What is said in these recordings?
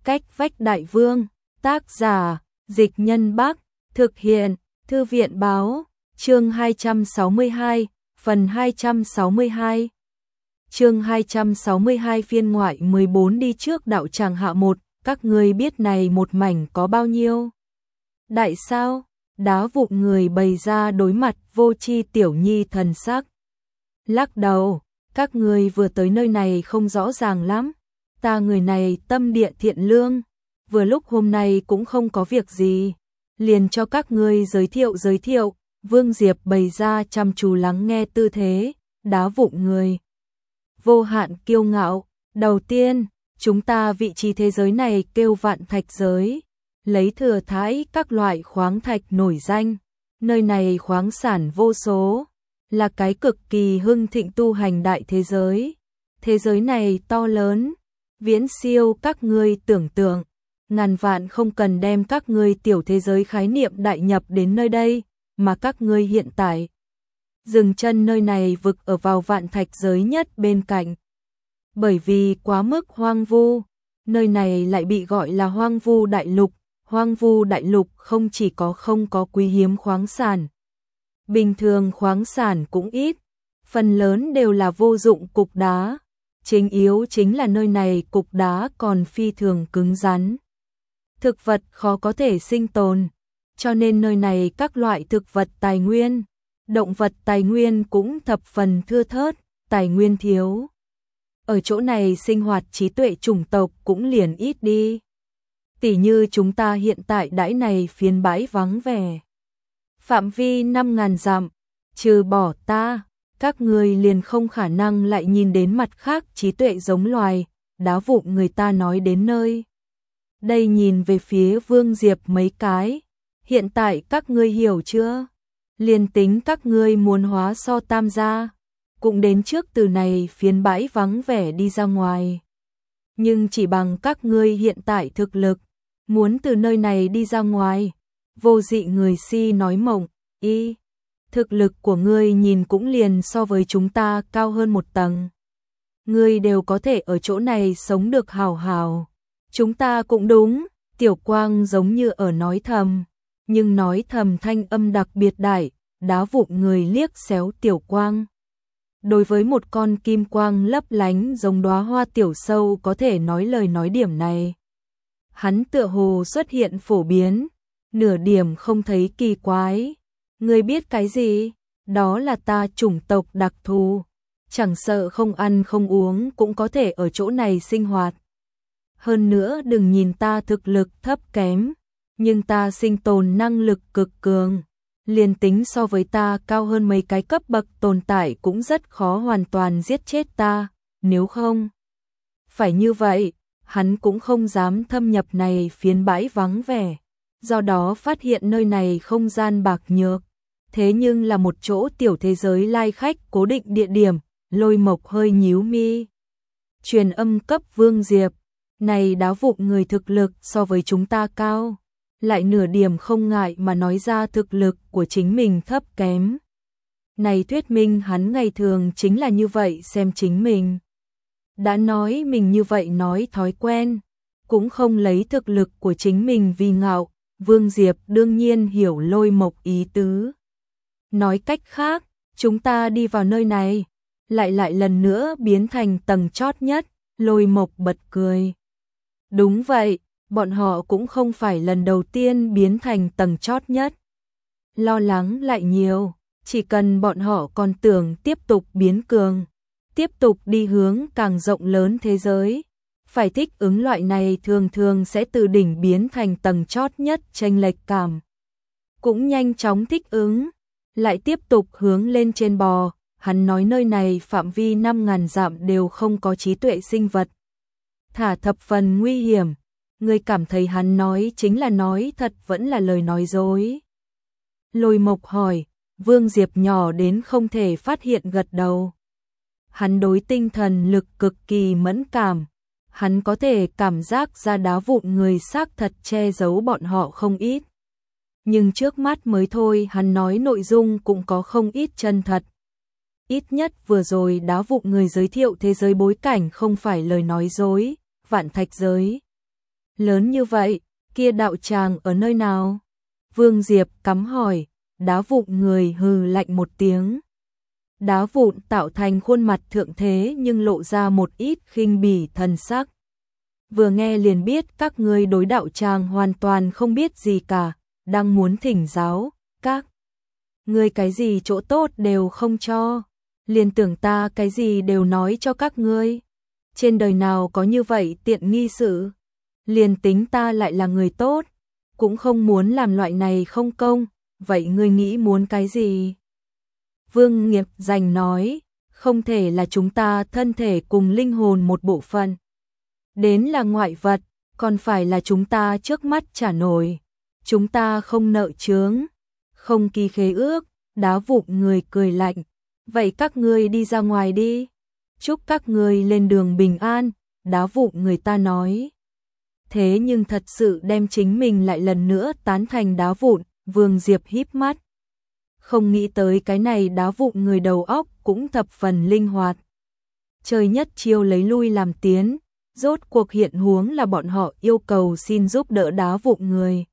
Cách vách đại vương, tác giả, Dịch Nhân Bắc, thực hiện, Thư viện báo, chương 262, phần 262. Chương 262 phiên ngoại 14 đi trước đạo tràng hạ một, các ngươi biết này một mảnh có bao nhiêu? Đại sao? Đá vụn người bày ra đối mặt vô tri tiểu nhi thần sắc. Lắc đầu, các ngươi vừa tới nơi này không rõ ràng lắm. Ta người này tâm địa thiện lương, vừa lúc hôm nay cũng không có việc gì, liền cho các ngươi giới thiệu. Vương Diệp bày ra chăm chú lắng nghe tư thế, đá vụn người. Vô hạn kiêu ngạo, đầu tiên, chúng ta vị trí thế giới này kêu Vạn Thạch giới, lấy thừa thái các loại khoáng thạch nổi danh, nơi này khoáng sản vô số, là cái cực kỳ hưng thịnh tu hành đại thế giới. Thế giới này to lớn, viễn siêu các ngươi tưởng tượng, ngàn vạn không cần đem các ngươi tiểu thế giới khái niệm đại nhập đến nơi đây, mà các ngươi hiện tại dừng chân nơi này vực ở vào Vạn Thạch giới nhất bên cạnh. Bởi vì quá mức hoang vu, nơi này lại bị gọi là Hoang Vu Đại Lục. Hoang Vu Đại Lục không chỉ không có quý hiếm khoáng sản, bình thường khoáng sản cũng ít, phần lớn đều là vô dụng cục đá. Chính yếu chính là nơi này cục đá còn phi thường cứng rắn. Thực vật khó có thể sinh tồn, cho nên nơi này các loại thực vật tài nguyên, động vật tài nguyên cũng thập phần thưa thớt, tài nguyên thiếu. Ở chỗ này sinh hoạt trí tuệ chủng tộc cũng liền ít đi. Tỉ như chúng ta hiện tại đãi này phiến bãi vắng vẻ. Phạm vi 5.000 dặm, trừ bỏ ta, các người liền không khả năng lại nhìn đến mặt khác trí tuệ giống loài, đá vụn người ta nói đến nơi. Đây nhìn về phía Vương Diệp mấy cái, hiện tại các ngươi hiểu chưa? Liền tính các ngươi muốn hóa so tam gia, cũng đến trước từ này phiến bãi vắng vẻ đi ra ngoài. Nhưng chỉ bằng các ngươi hiện tại thực lực, muốn từ nơi này đi ra ngoài, vô dị người si nói mộng, thực lực của ngươi nhìn cũng liền so với chúng ta cao hơn một tầng. Ngươi đều có thể ở chỗ này sống được hào hào. Chúng ta cũng đúng, Tiểu Quang giống như ở nói thầm, nhưng nói thầm thanh âm đặc biệt đại, đá vụn người liếc xéo Tiểu Quang. Đối với một con kim quang lấp lánh giống đóa hoa tiểu sâu có thể nói lời nói điểm này. Hắn tựa hồ xuất hiện phổ biến, nửa điểm không thấy kỳ quái. Ngươi biết cái gì? Đó là ta chủng tộc đặc thù, chẳng sợ không ăn không uống cũng có thể ở chỗ này sinh hoạt. Hơn nữa đừng nhìn ta thực lực thấp kém, nhưng ta sinh tồn năng lực cực cường, liền tính so với ta cao hơn mấy cái cấp bậc tồn tại cũng rất khó hoàn toàn giết chết ta, nếu không phải như vậy, hắn cũng không dám thâm nhập này phiến bãi vắng vẻ, do đó phát hiện nơi này không gian bạc nhược. Thế nhưng là một chỗ tiểu thế giới lai khách cố định địa điểm, Lôi Mộc hơi nhíu mi. Truyền âm cấp Vương Diệp, này đá vụn người thực lực so với chúng ta cao, lại nửa điểm không ngại mà nói ra thực lực của chính mình thấp kém. Này thuyết minh hắn ngày thường chính là như vậy xem chính mình. Đã nói mình như vậy nói thói quen, cũng không lấy thực lực của chính mình vì ngạo, Vương Diệp đương nhiên hiểu Lôi Mộc ý tứ. Nói cách khác, chúng ta đi vào nơi này, lại lần nữa biến thành tầng chót nhất, Lôi Mộc bật cười. Đúng vậy, bọn họ cũng không phải lần đầu tiên biến thành tầng chót nhất. Lo lắng lại nhiều, chỉ cần bọn họ còn tưởng tiếp tục biến cường, tiếp tục đi hướng càng rộng lớn thế giới. Phải thích ứng loại này thường thường sẽ từ đỉnh biến thành tầng chót nhất chênh lệch cảm. Cũng nhanh chóng thích ứng. Lại tiếp tục hướng lên trên bò, hắn nói nơi này phạm vi 5.000 dặm đều không có trí tuệ sinh vật. Thả thập phần nguy hiểm, ngươi cảm thấy hắn nói chính là nói thật vẫn là lời nói dối. Lôi Mộc hỏi, Vương Diệp nhỏ đến không thể phát hiện gật đầu. Hắn đối tinh thần lực cực kỳ mẫn cảm, hắn có thể cảm giác ra đá vụn người xác thật che giấu bọn họ không ít. Nhưng trước mắt mới thôi hắn nói nội dung cũng có không ít chân thật. Ít nhất vừa rồi đá vụn người giới thiệu thế giới bối cảnh không phải lời nói dối, Vạn Thạch giới. Lớn như vậy, kia đạo tràng ở nơi nào? Vương Diệp cắm hỏi, đá vụn người hừ lạnh một tiếng. Đá vụn tạo thành khuôn mặt thượng thế nhưng lộ ra một ít khinh bỉ thần sắc. Vừa nghe liền biết các ngươi đối đạo tràng hoàn toàn không biết gì cả, đang muốn thỉnh giáo, các ngươi cái gì chỗ tốt đều không cho, liền tưởng ta cái gì đều nói cho các ngươi. Trên đời nào có như vậy tiện nghi sự, liền tính ta lại là người tốt, cũng không muốn làm loại này không công, vậy ngươi nghĩ muốn cái gì? Vương Nghiệp Dành nói, không thể là chúng ta thân thể cùng linh hồn một bộ phận. Đến là ngoại vật, còn phải là chúng ta trước mắt trả nổi. Chúng ta không nợ chướng, không ký khế ước, đá vụn người cười lạnh. Vậy các ngươi đi ra ngoài đi. Chúc các ngươi lên đường bình an, đá vụn người ta nói. Thế nhưng thật sự đem chính mình lại lần nữa tán thành đá vụn, Vương Diệp híp mắt. Không nghĩ tới cái này đá vụn người đầu óc cũng thập phần linh hoạt. Chơi nhất chiêu lấy lui làm tiến, rốt cuộc hiện huống là bọn họ yêu cầu xin giúp đỡ đá vụn người.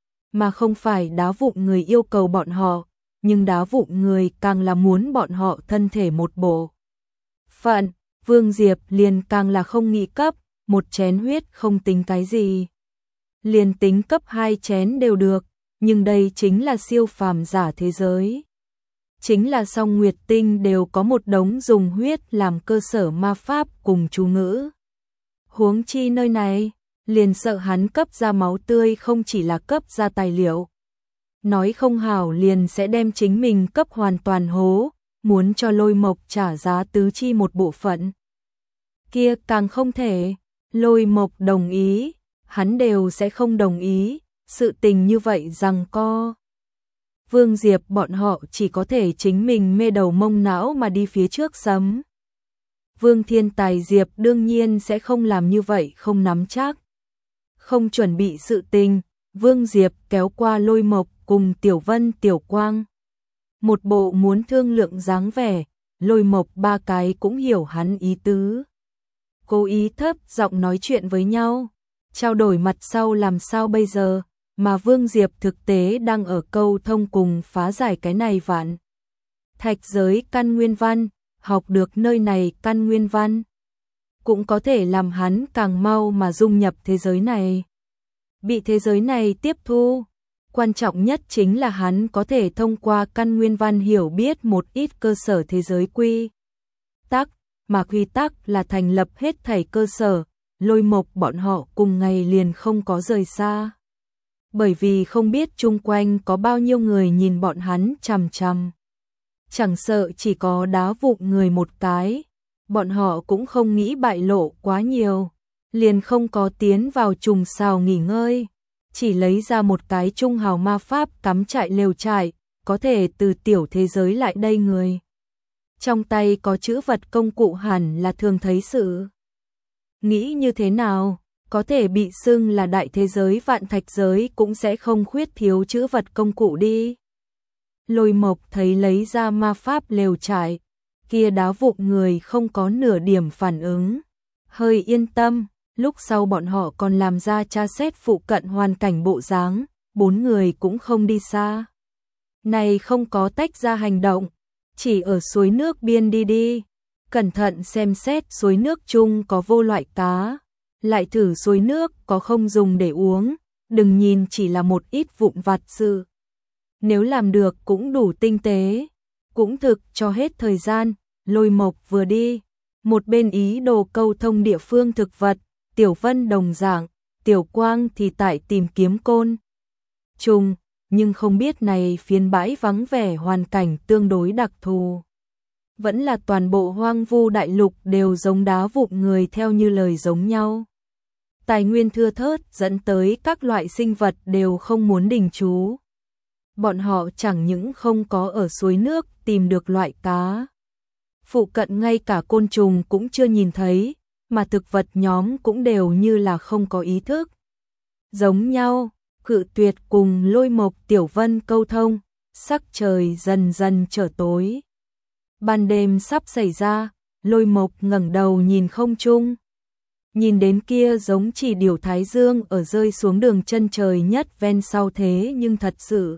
Mà không phải đá vụn người yêu cầu bọn họ, nhưng đá vụn người càng là muốn bọn họ thân thể một bộ phận. Vương Diệp liền càng là không nghĩ cấp, một chén huyết không tính cái gì. Liền tính cấp 2 chén đều được, nhưng đây chính là siêu phàm giả thế giới. Chính là song nguyệt tinh đều có một đống dùng huyết làm cơ sở ma pháp cùng chú ngữ. Huống chi nơi này, liền sợ hắn cấp ra máu tươi không chỉ là cấp ra tài liệu. Nói không hảo liền sẽ đem chính mình cấp hoàn toàn hố, muốn cho Lôi Mộc trả giá tứ chi một bộ phận. Kia càng không thể, Lôi Mộc đồng ý, hắn đều sẽ không đồng ý, sự tình như vậy rằng co. Vương Diệp bọn họ chỉ có thể chính mình mê đầu mông não mà đi phía trước sấm. Vương Thiên Tài Diệp đương nhiên sẽ không làm như vậy, không nắm chắc. Không chuẩn bị sự tình, Vương Diệp kéo qua Lôi Mộc cùng Tiểu Vân Tiểu Quang. Một bộ muốn thương lượng dáng vẻ, Lôi Mộc ba cái cũng hiểu hắn ý tứ. Cố ý thấp giọng nói chuyện với nhau, trao đổi mặt sau làm sao bây giờ, mà Vương Diệp thực tế đang ở câu thông cùng phá giải cái này vạn. Thạch giới căn nguyên văn, học được nơi này căn nguyên văn, cũng có thể làm hắn càng mau mà dung nhập thế giới này. Bị thế giới này tiếp thu, quan trọng nhất chính là hắn có thể thông qua căn nguyên văn hiểu biết một ít cơ sở thế giới quy tắc, mà quy tắc là thành lập hết thảy cơ sở. Lôi Mộc bọn họ cùng ngày liền không có rời xa. Bởi vì không biết chung quanh có bao nhiêu người nhìn bọn hắn chằm chằm. Chẳng sợ chỉ có đá vụn người một cái, bọn họ cũng không nghĩ bại lộ quá nhiều, liền không có tiến vào trùng xào nghỉ ngơi, chỉ lấy ra một cái trung hào ma pháp cắm trại lều trại, có thể từ tiểu thế giới lại đây người. Trong tay có chữ vật công cụ hẳn là thường thấy sự. Nghĩ như thế nào, có thể bị xưng là đại thế giới vạn thạch giới cũng sẽ không khuyết thiếu chữ vật công cụ đi. Lôi Mộc thấy lấy ra ma pháp lều trại, kia đá vụn người không có nửa điểm phản ứng. Hơi yên tâm, lúc sau bọn họ còn làm ra tra xét phụ cận hoàn cảnh bộ dáng, 4 người cũng không đi xa. Này không có tách ra hành động, chỉ ở suối nước biên đi. Cẩn thận xem xét suối nước chung có vô loại cá, lại thử suối nước có không dùng để uống, đừng nhìn chỉ là một ít vụn vặt sự. Nếu làm được cũng đủ tinh tế, cũng thực cho hết thời gian. Lôi Mộc vừa đi, một bên ý đồ câu thông địa phương thực vật, Tiểu Vân đồng dạng, Tiểu Quang thì tại tìm kiếm côn trùng, nhưng không biết này phiến bãi vắng vẻ hoàn cảnh tương đối đặc thù. Vẫn là toàn bộ hoang vu đại lục đều giống đá vụn người theo như lời giống nhau. Tài nguyên thưa thớt dẫn tới các loại sinh vật đều không muốn đình trú. Bọn họ chẳng những không có ở suối nước tìm được loại cá. Phụ cận ngay cả côn trùng cũng chưa nhìn thấy, mà thực vật nhóm cũng đều như là không có ý thức. Giống nhau, cự tuyệt cùng Lôi Mộc Tiểu Vân câu thông, sắc trời dần dần trở tối. Ban đêm sắp xảy ra, Lôi Mộc ngẩng đầu nhìn không trung. nhìn đến kia giống chỉ điều thái dương ở rơi xuống đường chân trời nhất ven sau thế nhưng thật sự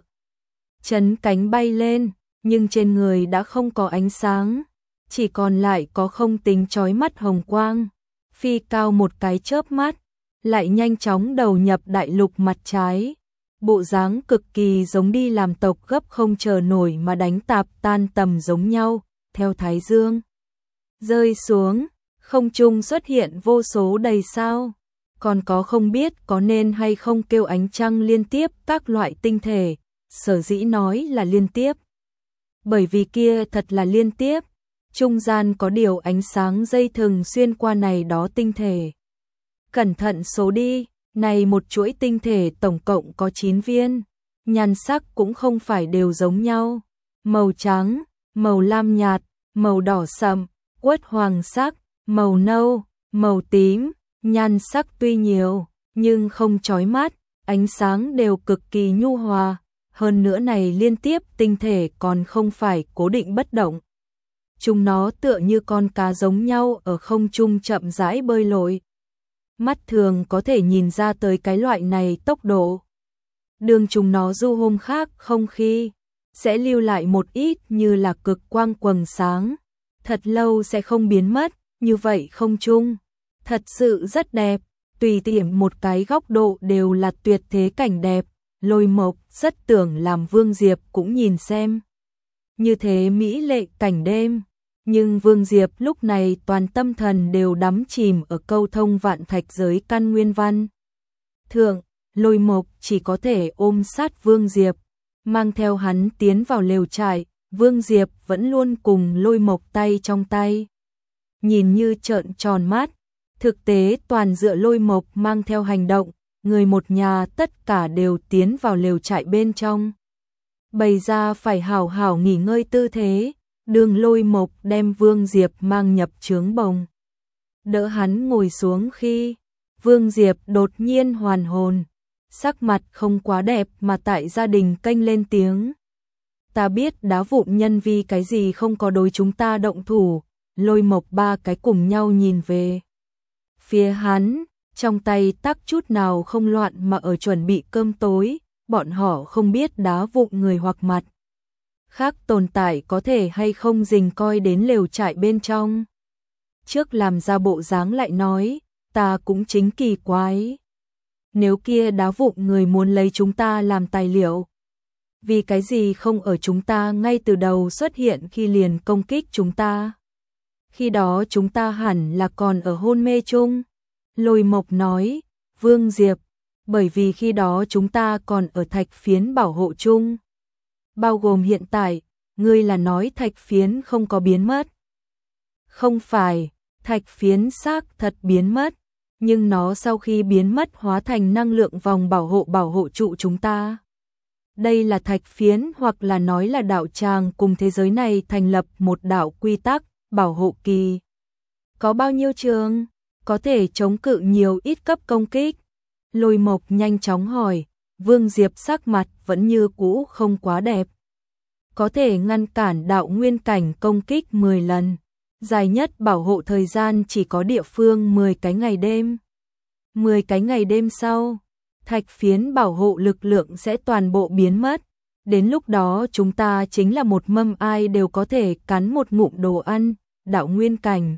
chấn cánh bay lên, nhưng trên người đã không có ánh sáng, chỉ còn lại có không tính chói mắt hồng quang, phi cao một cái chớp mắt, lại nhanh chóng đầu nhập đại lục mặt trái. Bộ dáng cực kỳ giống đi làm tộc gấp không chờ nổi mà đánh tạp tan tầm giống nhau, theo thái dương rơi xuống, không trung xuất hiện vô số đầy sao, còn có không biết có nên hay không kêu ánh trăng liên tiếp các loại tinh thể, sở dĩ nói là liên tiếp. Bởi vì kia thật là liên tiếp, trung gian có điều ánh sáng dây thừng xuyên qua này đó tinh thể. Cẩn thận số đi, này một chuỗi tinh thể tổng cộng có 9 viên, nhan sắc cũng không phải đều giống nhau, màu trắng, màu lam nhạt, màu đỏ sậm, uất hoàng sắc, màu nâu, màu tím, nhan sắc tuy nhiều, nhưng không chói mắt, ánh sáng đều cực kỳ nhu hòa, hơn nữa này liên tiếp tinh thể còn không phải cố định bất động. Chúng nó tựa như con cá giống nhau ở không trung chậm rãi bơi lội. Mắt thường có thể nhìn ra tới cái loại này tốc độ. Đường chúng nó du hôm khác không khí, sẽ lưu lại một ít như là cực quang quầng sáng, thật lâu sẽ không biến mất, như vậy không trung. Thật sự rất đẹp, tùy tiện một cái góc độ đều là tuyệt thế cảnh đẹp, Lôi Mộc rất tưởng làm Vương Diệp cũng nhìn xem. Như thế mỹ lệ cảnh đêm, nhưng Vương Diệp lúc này toàn tâm thần đều đắm chìm ở câu thông vạn thạch giới căn nguyên văn. Thượng, Lôi Mộc chỉ có thể ôm sát Vương Diệp, mang theo hắn tiến vào lều trại, Vương Diệp vẫn luôn cùng Lôi Mộc tay trong tay. Nhìn như trợn tròn mắt, thực tế toàn dựa Lôi Mộc mang theo hành động, người một nhà tất cả đều tiến vào lều trại bên trong. Bày ra phải hảo hảo nghỉ ngơi tư thế, đường Lôi Mộc đem Vương Diệp mang nhập trướng bồng. Đỡ hắn ngồi xuống khi Vương Diệp đột nhiên hoàn hồn, sắc mặt không quá đẹp mà tại gia đình kênh lên tiếng. Ta biết đá vụn nhân vì cái gì không có đối chúng ta động thủ, Lôi Mộc ba cái cùng nhau nhìn về phía hắn, trong tay tắc chút nào không loạn mà ở chuẩn bị cơm tối, bọn họ không biết đá vụn người hoặc mặt khác tồn tại có thể hay không rình coi đến lều trại bên trong. Trước làm ra bộ dáng lại nói, ta cũng chính kỳ quái. Nếu kia đá vụn người muốn lấy chúng ta làm tài liệu, vì cái gì không ở chúng ta ngay từ đầu xuất hiện khi liền công kích chúng ta? Khi đó chúng ta hẳn là còn ở hôn mê chung. Lôi Mộc nói, Vương Diệp, bởi vì khi đó chúng ta còn ở thạch phiến bảo hộ chung. Bao gồm hiện tại, ngươi là nói thạch phiến không có biến mất. Không phải, thạch phiến xác thật biến mất, nhưng nó sau khi biến mất hóa thành năng lượng vòng bảo hộ trụ chúng ta. Đây là thạch phiến hoặc là nói là đạo tràng cùng thế giới này thành lập một đạo quy tắc, bảo hộ kỳ. Có bao nhiêu trường, có thể chống cự nhiều ít cấp công kích? Lôi Mộc nhanh chóng hỏi, Vương Diệp sắc mặt vẫn như cũ không quá đẹp. Có thể ngăn cản đạo nguyên cảnh công kích 10 lần. Dài nhất bảo hộ thời gian chỉ có địa phương 10 cái ngày đêm. 10 cái ngày đêm sau, thạch phiến bảo hộ lực lượng sẽ toàn bộ biến mất. Đến lúc đó chúng ta chính là một mâm ai đều có thể cắn một ngụm đồ ăn, đạo nguyên cảnh.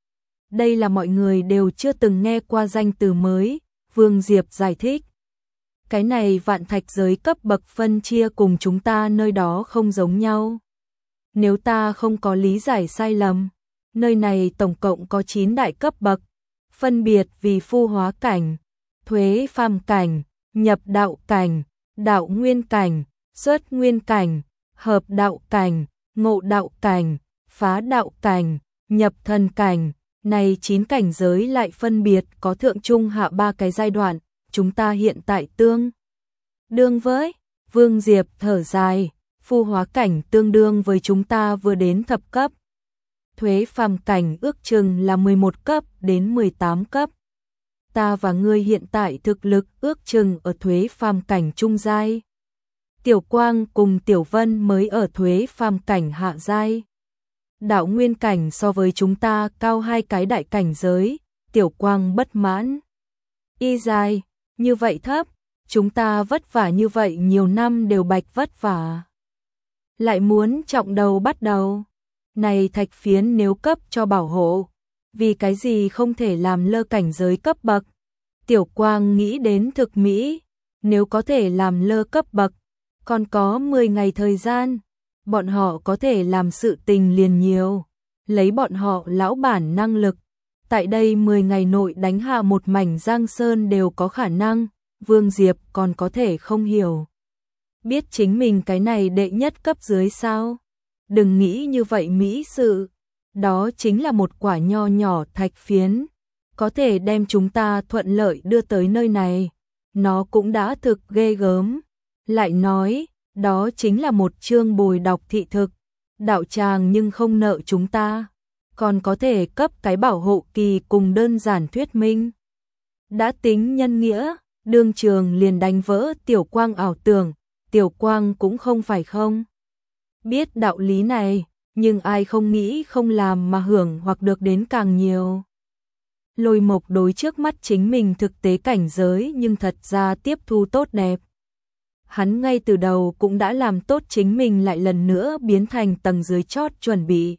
Đây là mọi người đều chưa từng nghe qua danh từ mới, Vương Diệp giải thích. Cái này vạn thạch giới cấp bậc phân chia cùng chúng ta nơi đó không giống nhau. Nếu ta không có lý giải sai lầm, nơi này tổng cộng có 9 đại cấp bậc, phân biệt vì phu hóa cảnh, thuế phàm cảnh, nhập đạo cảnh, đạo nguyên cảnh, xuất nguyên cảnh, hợp đạo cảnh, ngộ đạo cảnh, phá đạo cảnh, nhập thần cảnh. Này 9 cảnh giới lại phân biệt có thượng trung hạ 3 cái giai đoạn, chúng ta hiện tại tương đương với Vương Diệp thở dài, phu hóa cảnh tương đương với chúng ta vừa đến thập cấp. Thuế phàm cảnh ước chừng là 11 cấp đến 18 cấp. Ta và ngươi hiện tại thực lực ước chừng ở thuế phàm cảnh trung giai. Tiểu Quang cùng Tiểu Vân mới ở thuế phàm cảnh hạ giai. Đạo nguyên cảnh so với chúng ta cao 2 cái đại cảnh giới, Tiểu Quang bất mãn. Y dài, như vậy thấp, chúng ta vất vả như vậy nhiều năm đều bạch vất vả. Lại muốn trọng đầu bắt đầu. Này thạch phiến nếu cấp cho bảo hộ, vì cái gì không thể làm lơ cảnh giới cấp bậc? Tiểu Quang nghĩ đến thực mỹ, nếu có thể làm lơ cấp bậc, còn có 10 ngày thời gian, bọn họ có thể làm sự tình liền nhiều, lấy bọn họ lão bản năng lực. Tại đây 10 ngày nội đánh hạ một mảnh Giang Sơn đều có khả năng, Vương Diệp còn có thể không hiểu. Biết chính mình cái này đệ nhất cấp dưới sao? Đừng nghĩ như vậy mỹ sự, đó chính là một quả nho nhỏ thạch phiến, có thể đem chúng ta thuận lợi đưa tới nơi này, nó cũng đã thực ghê gớm. Lại nói, đó chính là một chương bồi đọc thị thực, đạo tràng nhưng không nợ chúng ta, còn có thể cấp cái bảo hộ kỳ cùng đơn giản thuyết minh. Đã tính nhân nghĩa, đương trường liền đánh vỡ Tiểu Quang ảo tưởng, Tiểu Quang cũng không phải không biết đạo lý này, nhưng ai không nghĩ không làm mà hưởng hoặc được đến càng nhiều. Lôi Mộc đối trước mắt chính mình thực tế cảnh giới nhưng thật ra tiếp thu tốt đẹp. Hắn ngay từ đầu cũng đã làm tốt chính mình lại lần nữa biến thành tầng dưới chót chuẩn bị.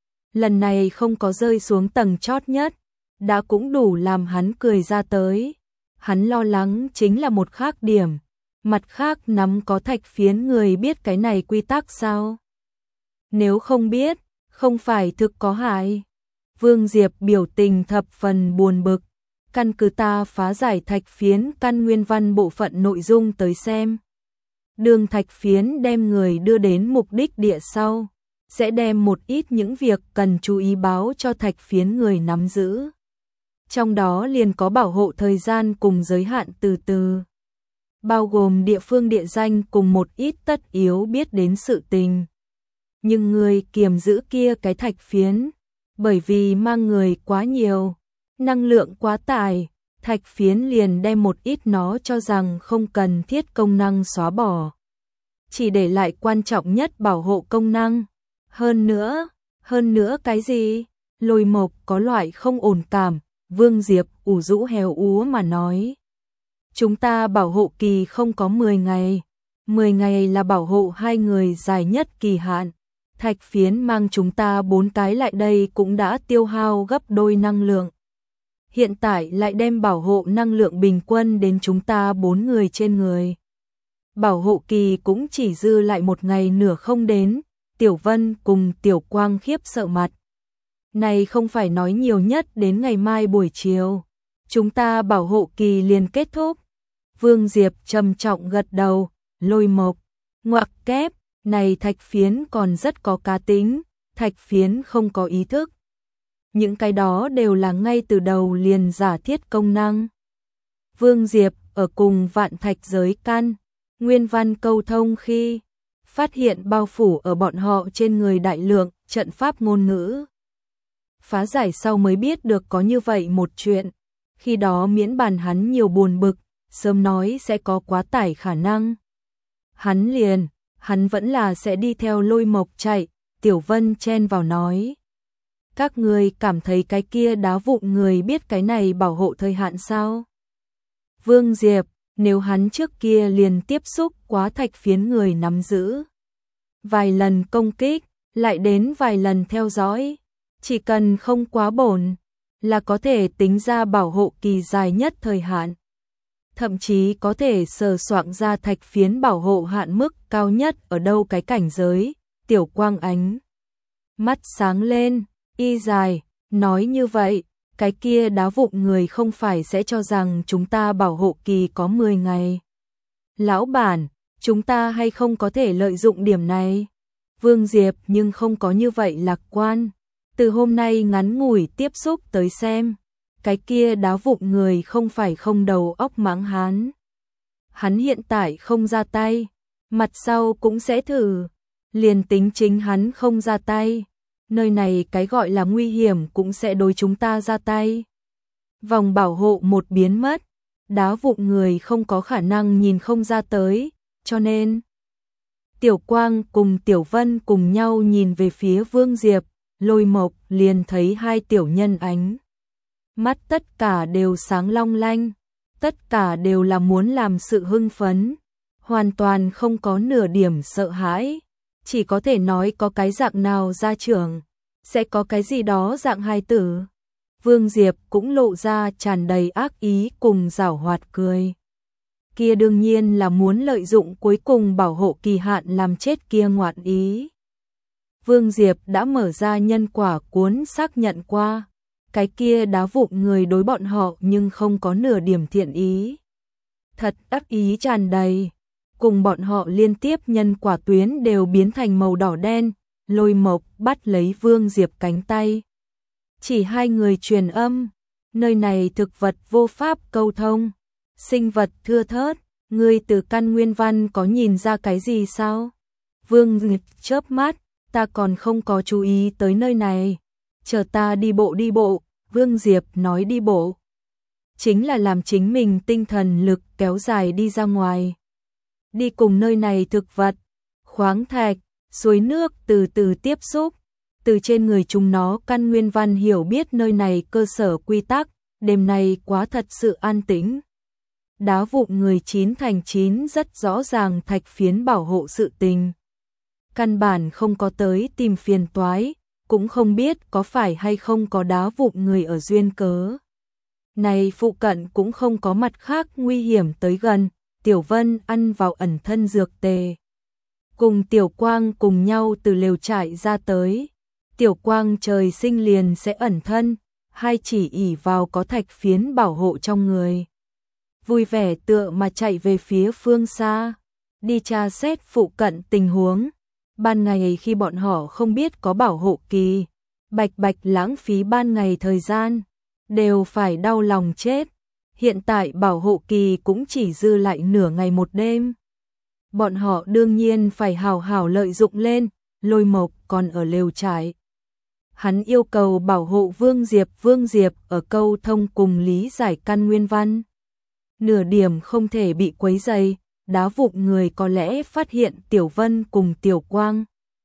Lần này không có rơi xuống tầng chót nhất, đã cũng đủ làm hắn cười ra tới. Hắn lo lắng chính là một khác điểm, mặt khác nắm có thạch phiến người biết cái này quy tắc sao? Nếu không biết, không phải thực có hại. Vương Diệp biểu tình thập phần buồn bực, căn cứ ta phá giải thạch phiến căn nguyên văn bộ phận nội dung tới xem. Đường thạch phiến đem người đưa đến mục đích địa sau, sẽ đem một ít những việc cần chú ý báo cho thạch phiến người nắm giữ. Trong đó liền có bảo hộ thời gian cùng giới hạn từ từ, bao gồm địa phương địa danh cùng một ít tất yếu biết đến sự tình. Nhưng người kiềm giữ kia cái thạch phiến, bởi vì mang người quá nhiều, năng lượng quá tải, thạch phiến liền đem một ít nó cho rằng không cần thiết công năng xóa bỏ, chỉ để lại quan trọng nhất bảo hộ công năng. Hơn nữa cái gì? Lôi Mộc có loại không ổn cảm, Vương Diệp ủ rũ hèo úa mà nói. Chúng ta bảo hộ kỳ không có 10 ngày, 10 ngày là bảo hộ 2 người dài nhất kỳ hạn. Thạch phiến mang chúng ta 4 cái lại đây cũng đã tiêu hao gấp đôi năng lượng. Hiện tại lại đem bảo hộ năng lượng bình quân đến chúng ta 4 người trên người. Bảo hộ kỳ cũng chỉ dư lại 1 ngày nửa không đến. Tiểu Vân cùng Tiểu Quang khiếp sợ mặt. Này không phải nói nhiều nhất đến ngày mai buổi chiều, chúng ta bảo hộ kỳ liền kết thúc. Vương Diệp trầm trọng gật đầu, Lôi Mộc, ngoặc kép, này thạch phiến còn rất có cá tính, thạch phiến không có ý thức. Những cái đó đều là ngay từ đầu liền giả thiết công năng. Vương Diệp ở cùng vạn thạch giới căn, nguyên văn câu thông khi phát hiện bao phủ ở bọn họ trên người đại lượng trận pháp ngôn ngữ. Phá giải sau mới biết được có như vậy một chuyện, khi đó miễn bàn hắn nhiều buồn bực, sớm nói sẽ có quá tải khả năng. Hắn vẫn là sẽ đi theo Lôi Mộc chạy, Tiểu Vân chen vào nói. Các người cảm thấy cái kia đá vụn người biết cái này bảo hộ thời hạn sao? Vương Diệp, nếu hắn trước kia liền tiếp xúc quá thạch phiến người nắm giữ. Vài lần công kích, lại đến vài lần theo dõi, chỉ cần không quá bổn, là có thể tính ra bảo hộ kỳ dài nhất thời hạn. Thậm chí có thể sờ soạn ra thạch phiến bảo hộ hạn mức cao nhất ở đâu cái cảnh giới. Tiểu Quang ánh mắt sáng lên, y dài, nói như vậy, cái kia đá vụn người không phải sẽ cho rằng chúng ta bảo hộ kỳ có 10 ngày. Lão bản, chúng ta hay không có thể lợi dụng điểm này? Vương Diệp nhưng không có như vậy lạc quan. Từ hôm nay ngắn ngủi tiếp xúc tới xem, cái kia đá vụn người không phải không đầu óc mãng hán. Hắn hiện tại không ra tay, mặt sau cũng sẽ thử, liền tính chính hắn không ra tay, nơi này cái gọi là nguy hiểm cũng sẽ đối chúng ta ra tay. Vòng bảo hộ một biến mất, đá vụn người không có khả năng nhìn không ra tới, cho nên Tiểu Quang cùng Tiểu Vân cùng nhau nhìn về phía Vương Diệp, Lôi Mộc liền thấy hai tiểu nhân ánh mắt tất cả đều sáng long lanh, tất cả đều là muốn làm sự hưng phấn, hoàn toàn không có nửa điểm sợ hãi, chỉ có thể nói có cái dạng nào ra trường, sẽ có cái gì đó dạng hài tử. Vương Diệp cũng lộ ra tràn đầy ác ý cùng giảo hoạt cười. Kia đương nhiên là muốn lợi dụng cuối cùng bảo hộ kỳ hạn làm chết kia ngoạn ý. Vương Diệp đã mở ra nhân quả cuốn xác nhận qua, cái kia đá vụn người đối bọn họ nhưng không có nửa điểm thiện ý. Thật đắc ý tràn đầy, cùng bọn họ liên tiếp nhân quả tuyến đều biến thành màu đỏ đen, Lôi Mộc bắt lấy Vương Diệp cánh tay. Chỉ hai người truyền âm, nơi này thực vật vô pháp câu thông, sinh vật thưa thớt, ngươi từ căn nguyên văn có nhìn ra cái gì sao? Vương Diệp chớp mắt, ta còn không có chú ý tới nơi này, chờ ta đi bộ. Vương Diệp nói đi bộ chính là làm chính mình tinh thần lực kéo dài đi ra ngoài. Đi cùng nơi này thực vật, khoáng thạch, suối nước từ từ tiếp xúc, từ trên người chúng nó căn nguyên văn hiểu biết nơi này cơ sở quy tắc, đêm nay quá thật sự an tĩnh. Đá vụn người 9/9 rất rõ ràng thạch phiến bảo hộ sự tình. Căn bản không có tới tìm phiền toái, cũng không biết có phải hay không có đá vụn người ở duyên cớ. Này phụ cận cũng không có mặt khác nguy hiểm tới gần, Tiểu Vân ăn vào ẩn thân dược tề. Cùng Tiểu Quang cùng nhau từ lều trại ra tới. Tiểu Quang trời sinh liền sẽ ẩn thân, hai chỉ ỷ vào có thạch phiến bảo hộ trong người. Vui vẻ tựa mà chạy về phía phương xa, đi tra xét phụ cận tình huống. Ban ngày khi bọn họ không biết có bảo hộ kỳ, bạch lãng phí ban ngày thời gian, đều phải đau lòng chết. Hiện tại bảo hộ kỳ cũng chỉ dư lại nửa ngày một đêm. Bọn họ đương nhiên phải hào hào lợi dụng lên, Lôi Mộc còn ở lều trại. Hắn yêu cầu bảo hộ Vương Diệp ở câu thông cùng lý giải căn nguyên văn. Nửa điểm không thể bị quấy rầy, đá vụn người có lẽ phát hiện Tiểu Vân cùng Tiểu Quang.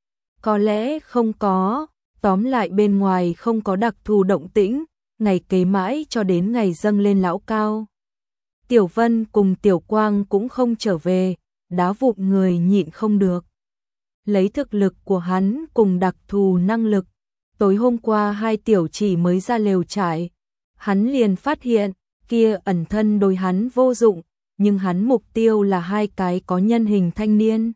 Có lẽ không có, tóm lại bên ngoài không có đặc thù động tĩnh, ngày kế mãi cho đến ngày dâng lên lão cao. Tiểu Vân cùng Tiểu Quang cũng không trở về, đá vụn người nhịn không được. Lấy thực lực của hắn cùng đặc thù năng lực, tối hôm qua hai tiểu chỉ mới ra lều trại, hắn liền phát hiện, kia ẩn thân đối hắn vô dụng, nhưng hắn mục tiêu là hai cái có nhân hình thanh niên.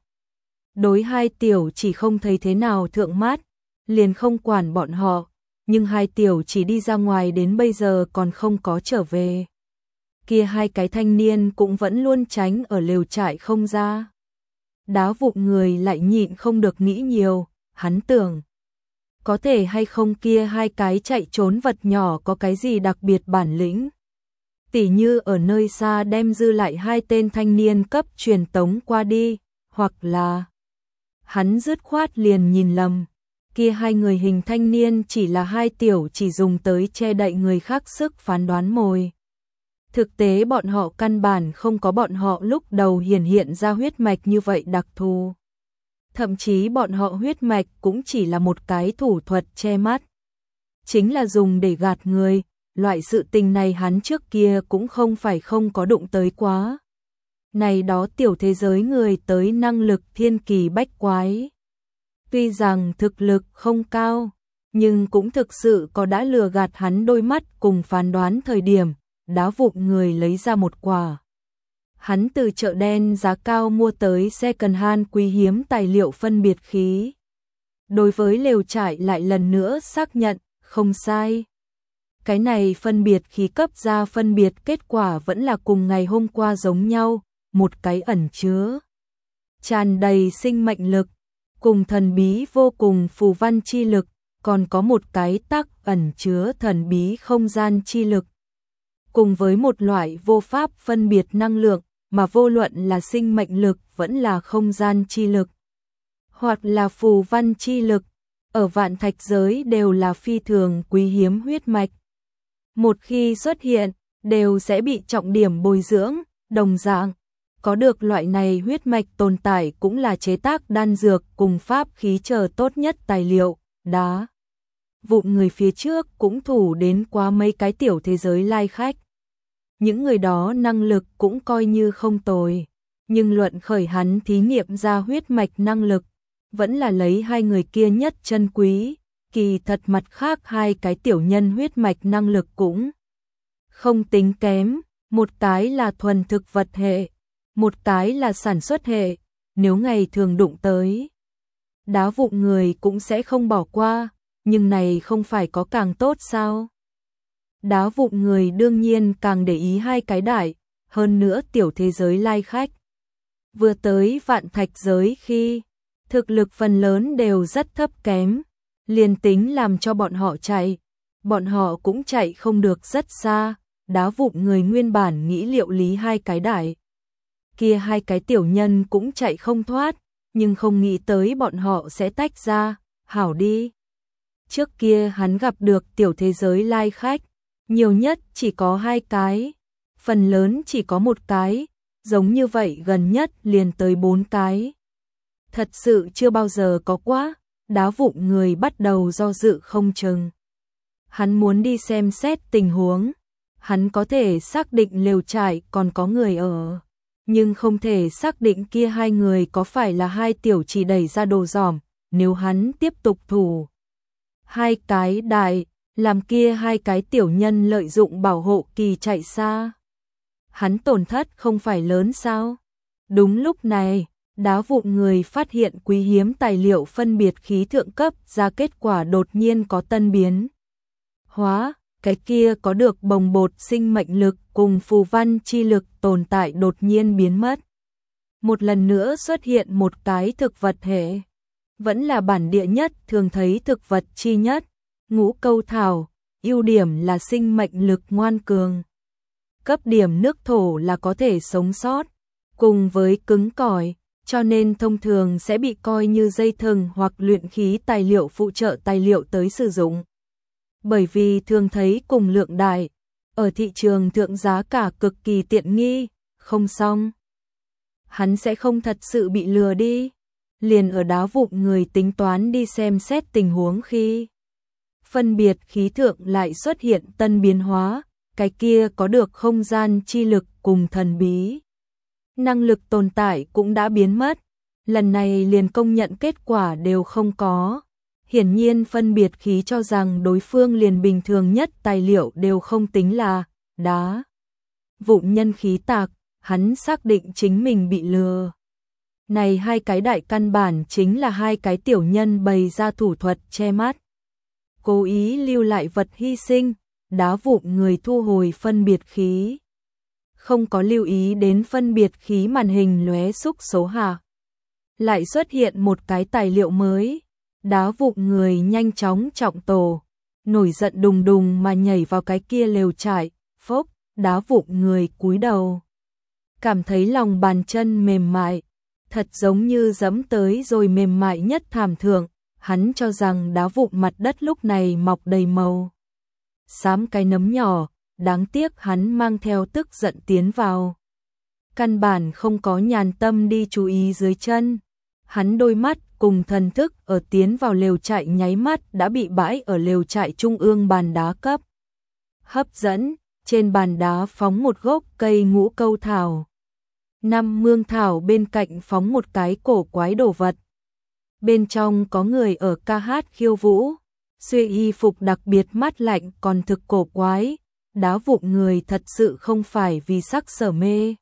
Đối hai tiểu chỉ không thấy thế nào thượng mắt, liền không quản bọn họ, nhưng hai tiểu chỉ đi ra ngoài đến bây giờ còn không có trở về. Kia hai cái thanh niên cũng vẫn luôn tránh ở lều trại không ra. Đá vụn người lại nhịn không được nghĩ nhiều, hắn tưởng có thể hay không kia hai cái chạy trốn vật nhỏ có cái gì đặc biệt bản lĩnh. Tỉ như ở nơi xa đem dư lại hai tên thanh niên cấp truyền tống qua đi, hoặc là hắn dứt khoát liền nhìn lầm. Kia hai người hình thanh niên chỉ là hai tiểu chỉ dùng tới che đậy người khác sức phán đoán mồi. Thực tế bọn họ căn bản không có bọn họ lúc đầu hiện ra huyết mạch như vậy đặc thù. Thậm chí bọn họ huyết mạch cũng chỉ là một cái thủ thuật che mắt. Chính là dùng để gạt người, loại sự tình này hắn trước kia cũng không phải không có đụng tới quá. Này đó tiểu thế giới người tới năng lực thiên kỳ bách quái. Tuy rằng thực lực không cao, nhưng cũng thực sự có đã lừa gạt hắn đôi mắt cùng phán đoán thời điểm, đá vụn người lấy ra một quả. Hắn từ chợ đen giá cao mua tới second hand quý hiếm tài liệu phân biệt khí. Đối với lều trại lại lần nữa xác nhận, không sai. Cái này phân biệt khí cấp ra phân biệt kết quả vẫn là cùng ngày hôm qua giống nhau, một cái ẩn chứa tràn đầy sinh mệnh lực, cùng thần bí vô cùng phù văn chi lực, còn có một cái tắc ẩn chứa thần bí không gian chi lực. Cùng với một loại vô pháp phân biệt năng lượng, mà vô luận là sinh mệnh lực vẫn là không gian chi lực, hoặc là phù văn chi lực, ở vạn thạch giới đều là phi thường quý hiếm huyết mạch. Một khi xuất hiện, đều sẽ bị trọng điểm bồi dưỡng, đồng dạng. Có được loại này huyết mạch tồn tại cũng là chế tác đan dược cùng pháp khí chờ tốt nhất tài liệu, đá. vụng người phía trước cũng thủ đến quá mấy cái tiểu thế giới lai khách. Những người đó năng lực cũng coi như không tồi, nhưng luận khởi hắn thí nghiệm ra huyết mạch năng lực, vẫn là lấy hai người kia nhất chân quý, kỳ thật mặt khác hai cái tiểu nhân huyết mạch năng lực cũng không tính kém, một cái là thuần thực vật hệ, một cái là sản xuất hệ, nếu ngày thường đụng tới, đá vụng người cũng sẽ không bỏ qua, nhưng này không phải có càng tốt sao? Đá vụng người đương nhiên càng để ý hai cái đại, hơn nữa tiểu thế giới lai khách. Vừa tới vạn thạch giới khi, thực lực phần lớn đều rất thấp kém, liền tính làm cho bọn họ chạy, bọn họ cũng chạy không được rất xa, đá vụng người nguyên bản nghĩ liệu lý hai cái đại. Kia hai cái tiểu nhân cũng chạy không thoát, nhưng không nghĩ tới bọn họ sẽ tách ra, hảo đi. Trước kia hắn gặp được tiểu thế giới lai khách, nhiều nhất chỉ có hai cái, phần lớn chỉ có một cái, giống như vậy gần nhất liền tới 4 cái. Thật sự chưa bao giờ có quá, đá vụng người bắt đầu do dự không chừng. Hắn muốn đi xem xét tình huống, hắn có thể xác định lều trại còn có người ở, nhưng không thể xác định kia hai người có phải là hai tiểu chỉ đẩy ra đồ giỏm, nếu hắn tiếp tục thủ. Hai cái đại, làm kia hai cái tiểu nhân lợi dụng bảo hộ kỳ chạy xa. Hắn tổn thất không phải lớn sao? Đúng lúc này, đá vụng người phát hiện quý hiếm tài liệu phân biệt khí thượng cấp ra kết quả đột nhiên có tân biến. Hóa, cái kia có được bồng bột sinh mệnh lực cùng phù văn chi lực tồn tại đột nhiên biến mất. Một lần nữa xuất hiện một cái thực vật hệ. Vẫn là bản địa nhất thường thấy thực vật chi nhất, ngũ câu thảo, ưu điểm là sinh mệnh lực ngoan cường. Cấp điểm nước thổ là có thể sống sót, cùng với cứng cỏi, cho nên thông thường sẽ bị coi như dây thừng hoặc luyện khí tài liệu phụ trợ tài liệu tới sử dụng. Bởi vì thường thấy cùng lượng đại, ở thị trường thượng giá cả cực kỳ tiện nghi, không xong. Hắn sẽ không thật sự bị lừa đi. Liền ở đá vụng người tính toán đi xem xét tình huống khi phân biệt khí thượng lại xuất hiện tân biến hóa, cái kia có được không gian chi lực cùng thần bí. Năng lực tồn tại cũng đã biến mất, lần này liền công nhận kết quả đều không có. Hiển nhiên phân biệt khí cho rằng đối phương liền bình thường nhất tài liệu đều không tính là đá. Vụng nhân khí tạc, hắn xác định chính mình bị lừa. Này hai cái đại căn bản chính là hai cái tiểu nhân bày ra thủ thuật che mắt. Cố ý lưu lại vật hy sinh, đá vụng người thu hồi phân biệt khí. Không có lưu ý đến phân biệt khí màn hình lóe xúc số hạ. Lại xuất hiện một cái tài liệu mới, đá vụng người nhanh chóng trọng tổ, nổi giận đùng đùng mà nhảy vào cái kia lều trại, phốc, đá vụng người cúi đầu. Cảm thấy lòng bàn chân mềm mại. Thật giống như giẫm tới rồi mềm mại nhất thảm thượng, hắn cho rằng đá vụn mặt đất lúc này mọc đầy màu xám cái nấm nhỏ, đáng tiếc hắn mang theo tức giận tiến vào. Căn bản không có nhàn tâm đi chú ý dưới chân, hắn đôi mắt cùng thần thức ở tiến vào lều trại nháy mắt đã bị bãi ở lều trại trung ương bàn đá cấp. Hấp dẫn, trên bàn đá phóng một gốc cây ngũ câu thảo. Năm mương thảo bên cạnh phóng một cái cổ quái đồ vật. Bên trong có người ở ca hát khiêu vũ, xuyên y phục đặc biệt mát lạnh còn thực cổ quái, đá vụng người thật sự không phải vì sắc sở mê.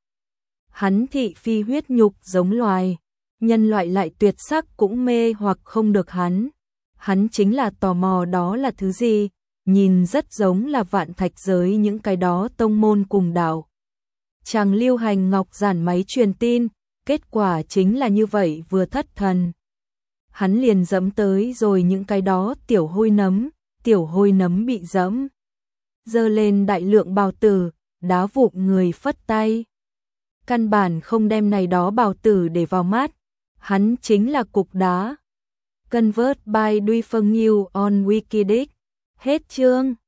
Hắn thị phi huyết nhục giống loài, nhân loại lại tuyệt sắc cũng mê hoặc không được hắn. Hắn chính là tò mò đó là thứ gì, nhìn rất giống là vạn thạch giới những cái đó tông môn cùng đạo. Chàng lưu hành ngọc giản máy truyền tin, kết quả chính là như vậy vừa thất thần. Hắn liền dẫm tới rồi những cái đó tiểu hôi nấm bị dẫm. Dơ lên đại lượng bào tử, đá vụng người phất tay. Căn bản không đem này đó bào tử để vào mắt, hắn chính là cục đá. Convert by Duy Phương Nghiêu on Wikidic. Hết chương.